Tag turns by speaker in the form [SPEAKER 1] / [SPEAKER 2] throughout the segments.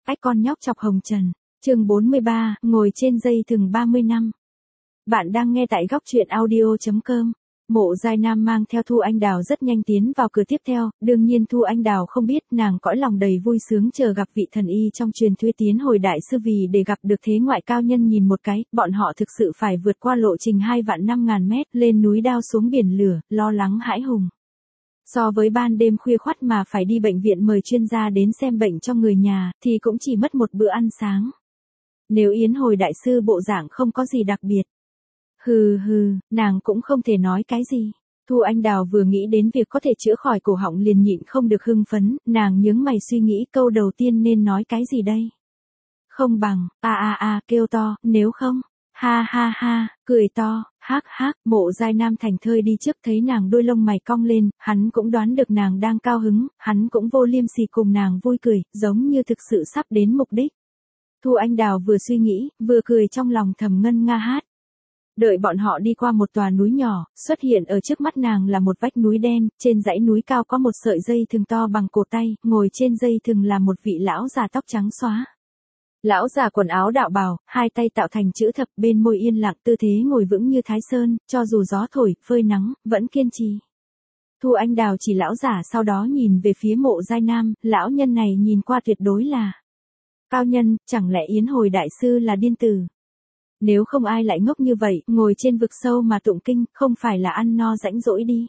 [SPEAKER 1] Ách con nhóc chọc hồng trần. Chương 43, ngồi trên dây thừng 30 năm. Bạn đang nghe tại góc truyện audio.com. Mộ Giai Nam mang theo Thu Anh Đào rất nhanh tiến vào cửa tiếp theo, đương nhiên Thu Anh Đào không biết, nàng cõi lòng đầy vui sướng chờ gặp vị thần y trong truyền thuyết tiến hồi đại sư vì để gặp được thế ngoại cao nhân nhìn một cái, bọn họ thực sự phải vượt qua lộ trình 2.500.000 mét, lên núi đao xuống biển lửa, lo lắng hãi hùng. So với ban đêm khuya khoắt mà phải đi bệnh viện mời chuyên gia đến xem bệnh cho người nhà, thì cũng chỉ mất một bữa ăn sáng. Nếu Yến hồi đại sư bộ dạng không có gì đặc biệt. Hừ, nàng cũng không thể nói cái gì. Thu Anh Đào vừa nghĩ đến việc có thể chữa khỏi cổ họng liền nhịn không được hưng phấn, nàng nhướng mày suy nghĩ câu đầu tiên nên nói cái gì đây. Không bằng, kêu to, nếu không, ha, cười to, hắc, Mộ Giai Nam thành thơi đi trước thấy nàng đôi lông mày cong lên, hắn cũng đoán được nàng đang cao hứng, hắn cũng vô liêm sỉ cùng nàng vui cười, giống như thực sự sắp đến mục đích. Thu Anh Đào vừa suy nghĩ, vừa cười trong lòng thầm ngân nga hát. Đợi bọn họ đi qua một tòa núi nhỏ, xuất hiện ở trước mắt nàng là một vách núi đen, trên dãy núi cao có một sợi dây thừng to bằng cổ tay, ngồi trên dây thừng là một vị lão già tóc trắng xóa. Lão già quần áo đạo bào, hai tay tạo thành chữ thập, bên môi yên lặng, tư thế ngồi vững như Thái Sơn, cho dù gió thổi, phơi nắng, vẫn kiên trì. Thu Anh Đào chỉ lão giả sau đó nhìn về phía Mộ Giai Nam, lão nhân này nhìn qua tuyệt đối là cao nhân, chẳng lẽ Yến hồi đại sư là điên tử? Nếu không ai lại ngốc như vậy, ngồi trên vực sâu mà tụng kinh, không phải là ăn no rãnh rỗi đi.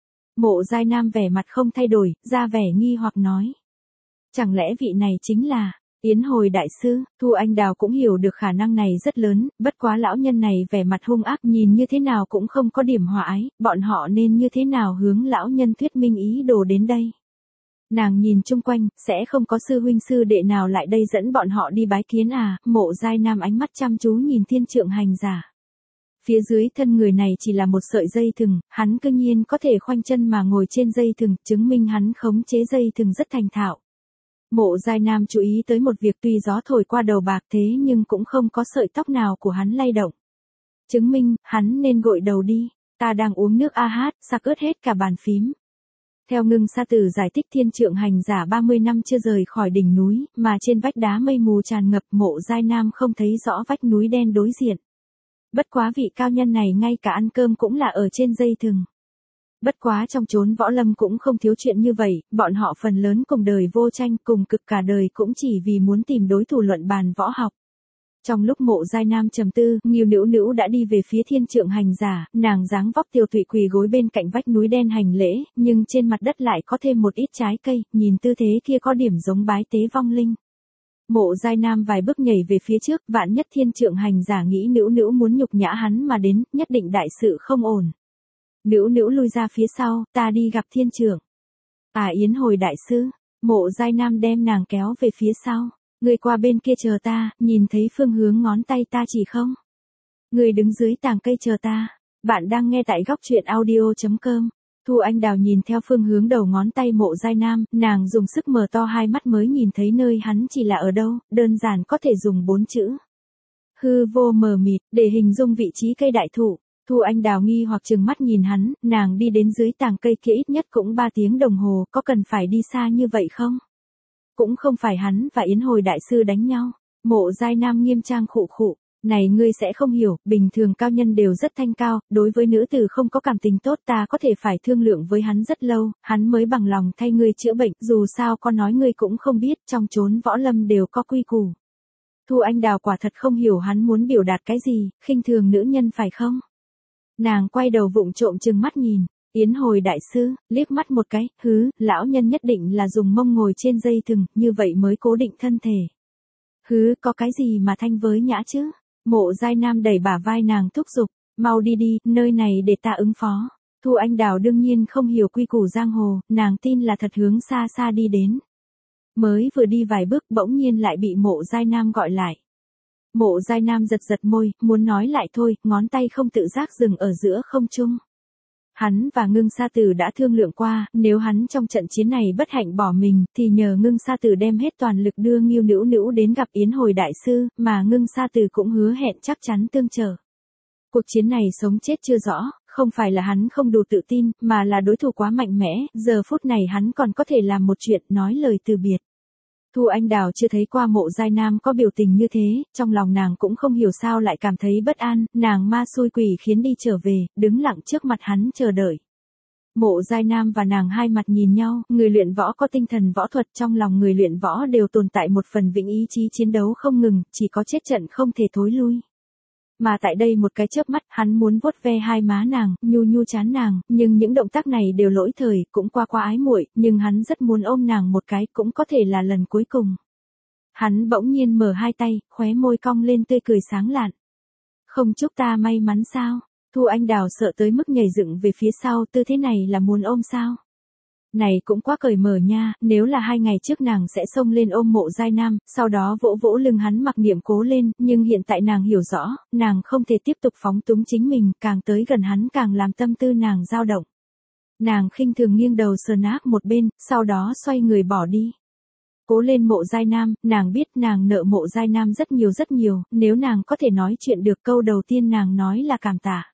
[SPEAKER 1] Mộ Giai Nam vẻ mặt không thay đổi, ra vẻ nghi hoặc nói. Chẳng lẽ vị này chính là Yến hồi đại sư? Thu Anh Đào cũng hiểu được khả năng này rất lớn, bất quá lão nhân này vẻ mặt hung ác nhìn như thế nào cũng không có điểm hòa ái, bọn họ nên như thế nào hướng lão nhân thuyết minh ý đồ đến đây. Nàng nhìn chung quanh, sẽ không có sư huynh sư đệ nào lại đây dẫn bọn họ đi bái kiến à, Mộ Giai Nam ánh mắt chăm chú nhìn thiên trượng hành giả. Phía dưới thân người này chỉ là một sợi dây thừng, hắn cương nhiên có thể khoanh chân mà ngồi trên dây thừng, chứng minh hắn khống chế dây thừng rất thành thạo. Mộ Giai Nam chú ý tới một việc tuy gió thổi qua đầu bạc thế nhưng cũng không có sợi tóc nào của hắn lay động. Chứng minh, hắn nên gội đầu đi, ta đang uống nước hát, sặc ướt hết cả bàn phím. Theo Ngưng Sa Tử giải thích thiên trượng hành giả 30 năm chưa rời khỏi đỉnh núi, mà trên vách đá mây mù tràn ngập Mộ Giai Nam không thấy rõ vách núi đen đối diện. Bất quá vị cao nhân này ngay cả ăn cơm cũng là ở trên dây thừng. Bất quá trong chốn võ lâm cũng không thiếu chuyện như vậy, bọn họ phần lớn cùng đời vô tranh cùng cực cả đời cũng chỉ vì muốn tìm đối thủ luận bàn võ học. Trong lúc Mộ Giai Nam trầm tư, Ngưu Nữu Nữu đã đi về phía thiên trượng hành giả, nàng dáng vóc tiêu tụy quỳ gối bên cạnh vách núi đen hành lễ, nhưng trên mặt đất lại có thêm một ít trái cây, nhìn tư thế kia có điểm giống bái tế vong linh. Mộ Giai Nam vài bước nhảy về phía trước, vạn nhất thiên trượng hành giả nghĩ Nữu Nữu muốn nhục nhã hắn mà đến, nhất định đại sự không ổn. Nữu Nữu lui ra phía sau, ta đi gặp thiên trượng. Yến hồi đại sư, Mộ Giai Nam đem nàng kéo về phía sau. Người qua bên kia chờ ta, nhìn thấy phương hướng ngón tay ta chỉ không? Người đứng dưới tàng cây chờ ta. Bạn đang nghe tại góc truyện audio.com. Thu Anh Đào nhìn theo phương hướng đầu ngón tay Mộ Giai Nam, nàng dùng sức mở to hai mắt mới nhìn thấy nơi hắn chỉ là ở đâu, đơn giản có thể dùng 4 chữ. Hư vô mờ mịt, để hình dung vị trí cây đại thụ. Thu Anh Đào nghi hoặc trừng mắt nhìn hắn, nàng đi đến dưới tàng cây kia ít nhất cũng 3 tiếng đồng hồ, có cần phải đi xa như vậy không? Cũng không phải hắn và Yến hồi đại sư đánh nhau. Mộ Giai Nam nghiêm trang khụ. Này ngươi sẽ không hiểu, bình thường cao nhân đều rất thanh cao, đối với nữ tử không có cảm tình tốt ta có thể phải thương lượng với hắn rất lâu, hắn mới bằng lòng thay ngươi chữa bệnh, dù sao có nói ngươi cũng không biết, trong chốn võ lâm đều có quy củ. Thu Anh Đào quả thật không hiểu hắn muốn biểu đạt cái gì, khinh thường nữ nhân phải không? Nàng quay đầu vụng trộm trừng mắt nhìn. Yến hồi đại sư, liếc mắt một cái, lão nhân nhất định là dùng mông ngồi trên dây thừng, như vậy mới cố định thân thể. Có cái gì mà thanh với nhã chứ? Mộ Giai Nam đẩy bả vai nàng thúc giục, mau đi, nơi này để ta ứng phó. Thu Anh Đào đương nhiên không hiểu quy củ giang hồ, nàng tin là thật hướng xa xa đi đến. Mới vừa đi vài bước bỗng nhiên lại bị Mộ Giai Nam gọi lại. Mộ Giai Nam giật môi, muốn nói lại thôi, ngón tay không tự giác dừng ở giữa không trung. Hắn và Ngưng Sa Tử đã thương lượng qua, nếu hắn trong trận chiến này bất hạnh bỏ mình, thì nhờ Ngưng Sa Tử đem hết toàn lực đưa Ngưu Nữu Nữu đến gặp Yến hồi đại sư, mà Ngưng Sa Tử cũng hứa hẹn chắc chắn tương trợ. Cuộc chiến này sống chết chưa rõ, không phải là hắn không đủ tự tin, mà là đối thủ quá mạnh mẽ, giờ phút này hắn còn có thể làm một chuyện, nói lời từ biệt. Thu Anh Đào chưa thấy qua Mộ Giai Nam có biểu tình như thế, trong lòng nàng cũng không hiểu sao lại cảm thấy bất an, nàng ma xui quỷ khiến đi trở về, đứng lặng trước mặt hắn chờ đợi. Mộ Giai Nam và nàng hai mặt nhìn nhau, người luyện võ có tinh thần võ thuật, trong lòng người luyện võ đều tồn tại một phần vĩnh ý chí chiến đấu không ngừng, chỉ có chết trận không thể thối lui. Mà tại đây một cái chớp mắt, hắn muốn vuốt ve hai má nàng, nhu nhu trán nàng, nhưng những động tác này đều lỗi thời, cũng qua ái muội, nhưng hắn rất muốn ôm nàng một cái, cũng có thể là lần cuối cùng. Hắn bỗng nhiên mở hai tay, khóe môi cong lên tươi cười sáng lạn. Không chúc ta may mắn sao? Thu Anh Đào sợ tới mức nhảy dựng về phía sau, tư thế này là muốn ôm sao? Này cũng quá cởi mở nha, nếu là 2 ngày trước nàng sẽ xông lên ôm Mộ Giai Nam, sau đó vỗ vỗ lưng hắn mặc niệm cố lên, nhưng hiện tại nàng hiểu rõ, nàng không thể tiếp tục phóng túng chính mình, càng tới gần hắn càng làm tâm tư nàng dao động. Nàng khinh thường nghiêng đầu sờ nát một bên, sau đó xoay người bỏ đi. Cố lên Mộ Giai Nam, nàng biết nàng nợ Mộ Giai Nam rất nhiều, nếu nàng có thể nói chuyện được câu đầu tiên nàng nói là cảm tạ.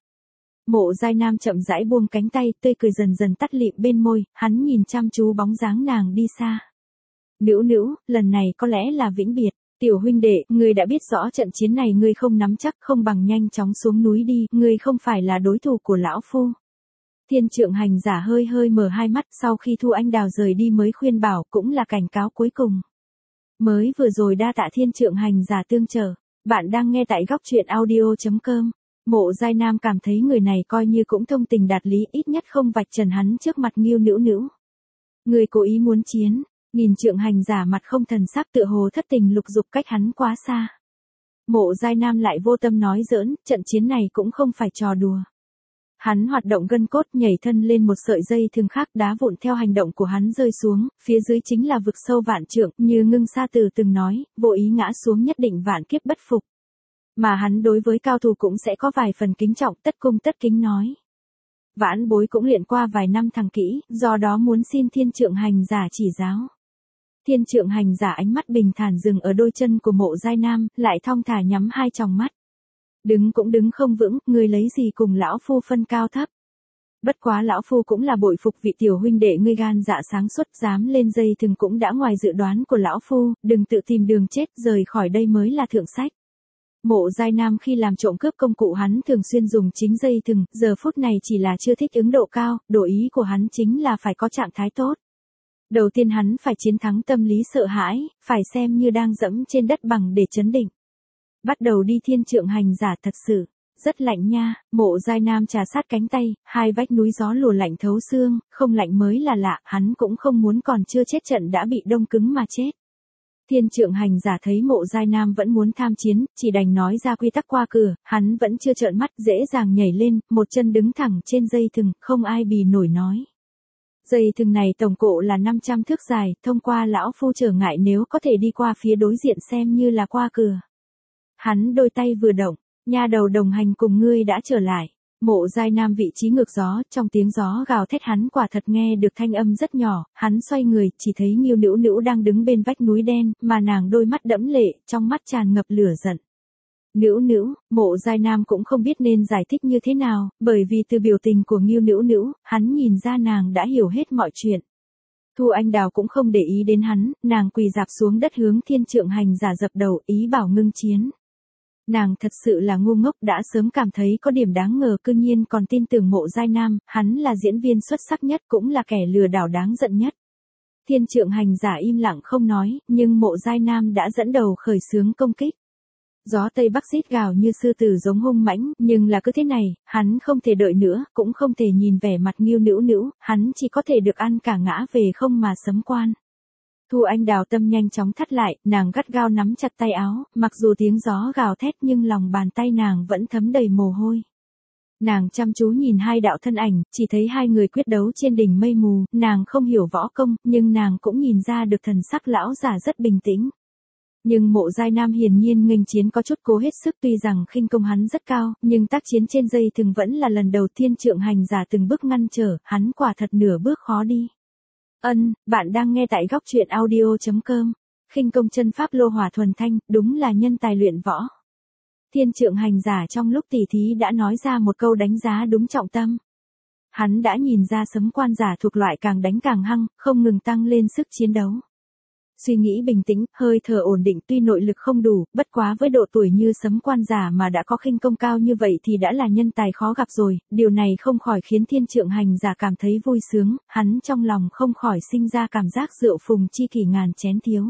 [SPEAKER 1] Mộ Giai Nam chậm rãi buông cánh tay, tươi cười dần dần tắt lịm bên môi, hắn nhìn chăm chú bóng dáng nàng đi xa. Nữu nữu, lần này có lẽ là vĩnh biệt, tiểu huynh đệ, ngươi đã biết rõ trận chiến này ngươi không nắm chắc, không bằng nhanh chóng xuống núi đi, ngươi không phải là đối thủ của lão phu. Thiên Trượng Hành Giả hơi hơi mở hai mắt, sau khi Thu Anh Đào rời đi mới khuyên bảo, cũng là cảnh cáo cuối cùng. Mới vừa rồi đa tạ Thiên Trượng Hành Giả tương trợ. Bạn đang nghe tại góc truyện audio.com. Mộ Giai Nam cảm thấy người này coi như cũng thông tình đạt lý, ít nhất không vạch trần hắn trước mặt Ngưu Nữu Nữu. Người cố ý muốn chiến, nhìn Trượng Hành Giả mặt không thần sắc tựa hồ thất tình lục dục cách hắn quá xa. Mộ Giai Nam lại vô tâm nói giỡn, trận chiến này cũng không phải trò đùa. Hắn hoạt động gân cốt, nhảy thân lên một sợi dây thường khác, đá vụn theo hành động của hắn rơi xuống, phía dưới chính là vực sâu vạn trượng, như Ngưng Sa Từ từng nói, vô ý ngã xuống nhất định vạn kiếp bất phục. Mà hắn đối với cao thủ cũng sẽ có vài phần kính trọng, tất cung tất kính nói. Vãn bối cũng luyện qua vài năm thằng kỹ, do đó muốn xin Thiên Trượng Hành Giả chỉ giáo. Thiên Trượng Hành Giả ánh mắt bình thản dừng ở đôi chân của Mộ Giai Nam, lại thong thả nhắm hai tròng mắt. Đứng cũng đứng không vững, ngươi lấy gì cùng lão phu phân cao thấp. Bất quá lão phu cũng là bội phục vị tiểu huynh đệ ngươi gan dạ sáng suốt, dám lên dây thừng cũng đã ngoài dự đoán của lão phu, đừng tự tìm đường chết, rời khỏi đây mới là thượng sách. Mộ Giai Nam khi làm trộm cướp công cụ hắn thường xuyên dùng chính dây thừng, giờ phút này chỉ là chưa thích ứng độ cao, độ ý của hắn chính là phải có trạng thái tốt. Đầu tiên hắn phải chiến thắng tâm lý sợ hãi, phải xem như đang dẫm trên đất bằng để chấn định. Bắt đầu đi. Thiên Trượng Hành Giả thật sự rất lạnh nha. Mộ Giai Nam trà sát cánh tay, hai vách núi gió lùa lạnh thấu xương, không lạnh mới là lạ, hắn cũng không muốn còn chưa chết trận đã bị đông cứng mà chết. Thiên Trượng Hành Giả thấy Mộ Giai Nam vẫn muốn tham chiến, chỉ đành nói ra quy tắc qua cửa, hắn vẫn chưa trợn mắt, dễ dàng nhảy lên, một chân đứng thẳng trên dây thừng, không ai bì nổi nói. Dây thừng này tổng cộng là 500 thước dài, thông qua lão phu trở ngại, nếu có thể đi qua phía đối diện xem như là qua cửa. Hắn đôi tay vừa động, nha đầu đồng hành cùng ngươi đã trở lại. Mộ Giai Nam vị trí ngược gió, trong tiếng gió gào thét hắn quả thật nghe được thanh âm rất nhỏ, hắn xoay người, chỉ thấy Ngưu Nữu Nữu đang đứng bên vách núi đen, mà nàng đôi mắt đẫm lệ, trong mắt tràn ngập lửa giận. Nữu Nữu, Mộ Giai Nam cũng không biết nên giải thích như thế nào, bởi vì từ biểu tình của Ngưu Nữu Nữu, hắn nhìn ra nàng đã hiểu hết mọi chuyện. Thu Anh Đào cũng không để ý đến hắn, nàng quỳ rạp xuống đất hướng Thiên Trượng Hành Giả dập đầu, ý bảo ngưng chiến. Nàng thật sự là ngu ngốc, đã sớm cảm thấy có điểm đáng ngờ, cư nhiên còn tin tưởng Mộ Giai Nam, hắn là diễn viên xuất sắc nhất, cũng là kẻ lừa đảo đáng giận nhất. Thiên Trượng Hành Giả im lặng không nói, nhưng Mộ Giai Nam đã dẫn đầu khởi xướng công kích. Gió Tây Bắc rít gào như sư tử giống hung mãnh, nhưng là cứ thế này, hắn không thể đợi nữa, cũng không thể nhìn vẻ mặt Ngưu Nữu Nữu, hắn chỉ có thể được ăn cả ngã về không mà sấm quan. Thu Anh Đào tâm nhanh chóng thắt lại, nàng gắt gao nắm chặt tay áo, mặc dù tiếng gió gào thét nhưng lòng bàn tay nàng vẫn thấm đầy mồ hôi. Nàng chăm chú nhìn hai đạo thân ảnh, chỉ thấy hai người quyết đấu trên đỉnh mây mù, nàng không hiểu võ công, nhưng nàng cũng nhìn ra được thần sắc lão giả rất bình tĩnh. Nhưng Mộ Giai Nam hiển nhiên nghênh chiến có chút cố hết sức, tuy rằng khinh công hắn rất cao, nhưng tác chiến trên dây thừng vẫn là lần đầu. Thiên Trượng Hành Giả từng bước ngăn trở, hắn quả thật nửa bước khó đi. Bạn đang nghe tại góc truyện audio.com. Khinh công chân pháp lô hỏa thuần thanh, đúng là nhân tài luyện võ. Thiên Trượng Hành Giả trong lúc tỉ thí đã nói ra một câu đánh giá đúng trọng tâm. Hắn đã nhìn ra sấm quan giả thuộc loại càng đánh càng hăng, không ngừng tăng lên sức chiến đấu. Suy nghĩ bình tĩnh, hơi thở ổn định, tuy nội lực không đủ, bất quá với độ tuổi như Sấm Quan giả mà đã có khinh công cao như vậy thì đã là nhân tài khó gặp rồi, điều này không khỏi khiến Thiên Trượng Hành giả cảm thấy vui sướng, hắn trong lòng không khỏi sinh ra cảm giác rượu phùng chi kỷ ngàn chén thiếu.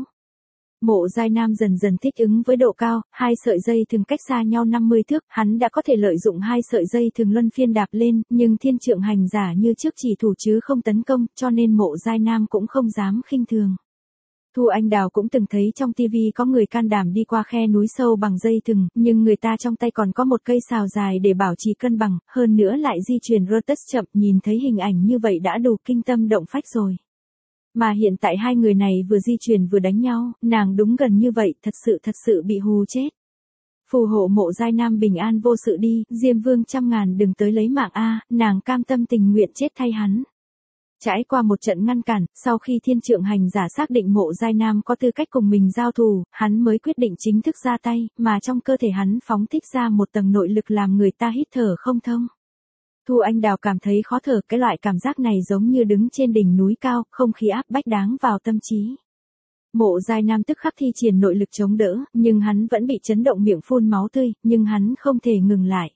[SPEAKER 1] Mộ Giai Nam dần dần thích ứng với độ cao, hai sợi dây thường cách xa nhau 50 thước, hắn đã có thể lợi dụng hai sợi dây thường luân phiên đạp lên, nhưng Thiên Trượng Hành giả như trước chỉ thủ chứ không tấn công, cho nên Mộ Giai Nam cũng không dám khinh thường. Thu Anh Đào cũng từng thấy trong tivi có người can đảm đi qua khe núi sâu bằng dây thừng, nhưng người ta trong tay còn có một cây sào dài để bảo trì cân bằng, hơn nữa lại di chuyển rotus chậm, nhìn thấy hình ảnh như vậy đã đủ kinh tâm động phách rồi. Mà hiện tại hai người này vừa di chuyển vừa đánh nhau, nàng đúng gần như vậy, thật sự bị hù chết. Phù hộ Mộ Giai Nam bình an vô sự đi, Diêm Vương trăm ngàn đừng tới lấy mạng a, nàng cam tâm tình nguyện chết thay hắn. Trải qua một trận ngăn cản, sau khi Thiên Trượng Hành giả xác định Mộ Giai Nam có tư cách cùng mình giao thủ, hắn mới quyết định chính thức ra tay, mà trong cơ thể hắn phóng thích ra một tầng nội lực làm người ta hít thở không thông. Thu Anh Đào cảm thấy khó thở, cái loại cảm giác này giống như đứng trên đỉnh núi cao, không khí áp bách đáng vào tâm trí. Mộ Giai Nam tức khắc thi triển nội lực chống đỡ, nhưng hắn vẫn bị chấn động miệng phun máu tươi, nhưng hắn không thể ngừng lại.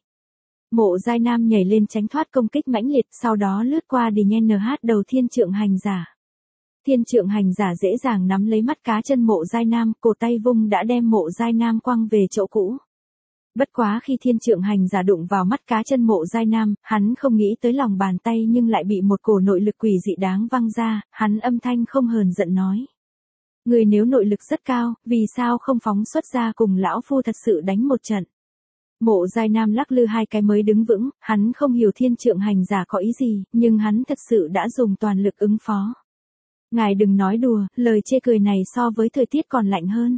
[SPEAKER 1] Mộ Giai Nam nhảy lên tránh thoát công kích mãnh liệt, sau đó lướt qua đi nhen NH đầu Thiên Trượng Hành giả. Thiên Trượng Hành giả dễ dàng nắm lấy mắt cá chân Mộ Giai Nam, cổ tay vung đã đem Mộ Giai Nam quăng về chỗ cũ. Bất quá khi Thiên Trượng Hành giả đụng vào mắt cá chân Mộ Giai Nam, hắn không nghĩ tới lòng bàn tay nhưng lại bị một cổ nội lực quỷ dị đáng văng ra, hắn âm thanh không hờn giận nói. Người nếu nội lực rất cao, vì sao không phóng xuất ra cùng lão phu thật sự đánh một trận? Mộ Giai Nam lắc lư hai cái mới đứng vững, hắn không hiểu Thiên Trượng Hành giả có ý gì, nhưng hắn thật sự đã dùng toàn lực ứng phó. Ngài đừng nói đùa, lời chê cười này so với thời tiết còn lạnh hơn.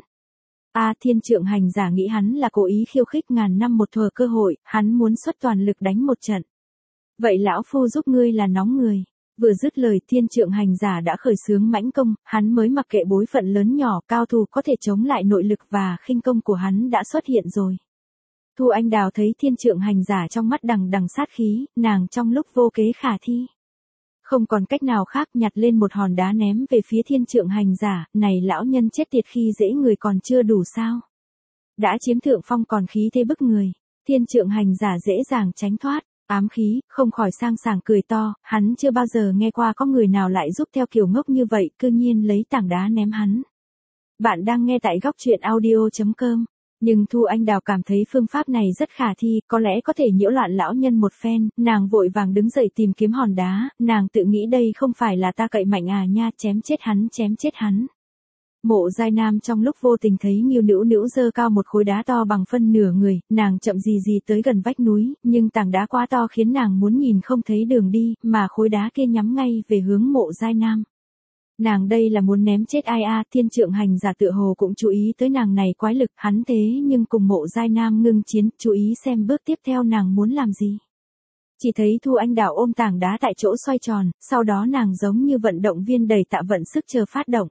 [SPEAKER 1] Thiên Trượng Hành giả nghĩ hắn là cố ý khiêu khích ngàn năm một thuở cơ hội, hắn muốn xuất toàn lực đánh một trận. Vậy lão phu giúp ngươi là nóng người. Vừa dứt lời Thiên Trượng Hành giả đã khởi xướng mãnh công, hắn mới mặc kệ bối phận lớn nhỏ, cao thủ có thể chống lại nội lực và khinh công của hắn đã xuất hiện rồi. Thu Anh Đào thấy Thiên Trượng Hành giả trong mắt đằng đằng sát khí, nàng trong lúc vô kế khả thi. Không còn cách nào khác, nhặt lên một hòn đá ném về phía Thiên Trượng Hành giả, này lão nhân chết tiệt khi dễ người còn chưa đủ sao. Đã chiếm thượng phong còn khí thế bức người, Thiên Trượng Hành giả dễ dàng tránh thoát, ám khí, không khỏi sang sảng cười to, hắn chưa bao giờ nghe qua có người nào lại giúp theo kiểu ngốc như vậy, cư nhiên lấy tảng đá ném hắn. Bạn đang nghe tại góc truyện audio.com. Nhưng Thu Anh Đào cảm thấy phương pháp này rất khả thi, có lẽ có thể nhiễu loạn lão nhân một phen, nàng vội vàng đứng dậy tìm kiếm hòn đá, nàng tự nghĩ đây không phải là ta cậy mạnh à nha, chém chết hắn. Mộ Giai Nam trong lúc vô tình thấy Nghiêu Nữu giơ cao một khối đá to bằng phân nửa người, nàng chậm gì tới gần vách núi, nhưng tảng đá quá to khiến nàng muốn nhìn không thấy đường đi, mà khối đá kia nhắm ngay về hướng Mộ Giai Nam. Nàng đây là muốn ném chết ai a? Thiên Trượng Hành giả tựa hồ cũng chú ý tới nàng này quái lực, hắn thế nhưng cùng Mộ Giai Nam ngưng chiến, chú ý xem bước tiếp theo nàng muốn làm gì. Chỉ thấy Thu Anh Đào ôm tảng đá tại chỗ xoay tròn, sau đó nàng giống như vận động viên đầy tạ vận sức chờ phát động.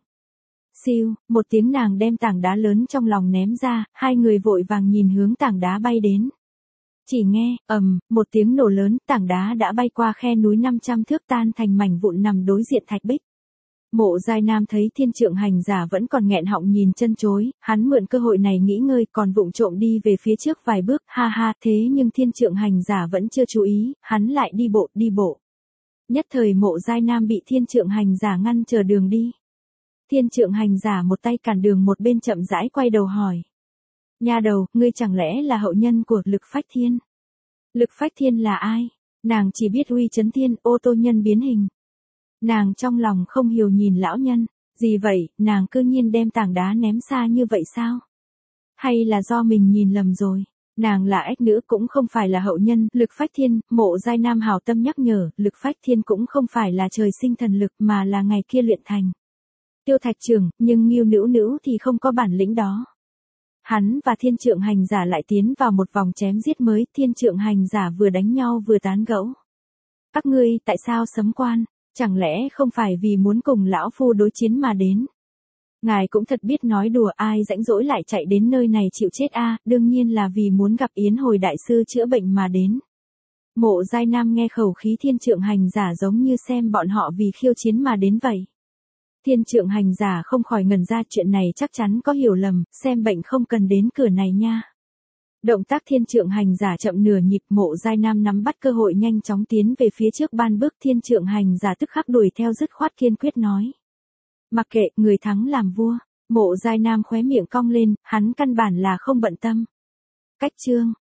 [SPEAKER 1] Siêu, một tiếng nàng đem tảng đá lớn trong lòng ném ra, hai người vội vàng nhìn hướng tảng đá bay đến. Chỉ nghe, một tiếng nổ lớn, tảng đá đã bay qua khe núi 500 thước tan thành mảnh vụn nằm đối diện thạch bích. Mộ Giai Nam thấy Thiên Trượng Hành giả vẫn còn nghẹn họng nhìn chân chối, hắn mượn cơ hội này nghỉ ngơi còn vụng trộm đi về phía trước vài bước, ha ha, thế nhưng Thiên Trượng Hành giả vẫn chưa chú ý, hắn lại đi bộ. Nhất thời Mộ Giai Nam bị Thiên Trượng Hành giả ngăn chờ đường đi. Thiên Trượng Hành giả một tay cản đường một bên chậm rãi quay đầu hỏi. Nha đầu, ngươi chẳng lẽ là hậu nhân của Lực Phách Thiên? Lực Phách Thiên là ai? Nàng chỉ biết Uy Chấn Thiên, ô tô nhân biến hình. Nàng trong lòng không hiểu nhìn lão nhân, gì vậy, nàng cư nhiên đem tảng đá ném xa như vậy sao? Hay là do mình nhìn lầm rồi? Nàng là ếch nữ cũng không phải là hậu nhân, Lực Phách Thiên, Mộ Giai Nam hảo tâm nhắc nhở, Lực Phách Thiên cũng không phải là trời sinh thần lực mà là ngày kia luyện thành. Tiêu Thạch Trưởng, nhưng Nghiêu Nữu thì không có bản lĩnh đó. Hắn và Thiên Trượng Hành giả lại tiến vào một vòng chém giết mới, Thiên Trượng Hành giả vừa đánh nhau vừa tán gẫu. Các ngươi, tại sao Sấm Quan? Chẳng lẽ không phải vì muốn cùng lão phu đối chiến mà đến? Ngài cũng thật biết nói đùa, ai rãnh rỗi lại chạy đến nơi này chịu chết a? Đương nhiên là vì muốn gặp Yến Hồi đại sư chữa bệnh mà đến. Mộ Giai Nam nghe khẩu khí Thiên Trượng Hành giả giống như xem bọn họ vì khiêu chiến mà đến vậy. Thiên trượng hành giả không khỏi ngẩn ra, chuyện này chắc chắn có hiểu lầm, xem bệnh không cần đến cửa này nha. Động tác thiên trượng hành giả chậm nửa nhịp, Mộ Giai Nam nắm bắt cơ hội nhanh chóng tiến về phía trước ban bước, thiên trượng hành giả tức khắc đuổi theo dứt khoát kiên quyết nói. Mặc kệ, người thắng làm vua. Mộ Giai Nam khóe miệng cong lên, hắn căn bản là không bận tâm. Cách chương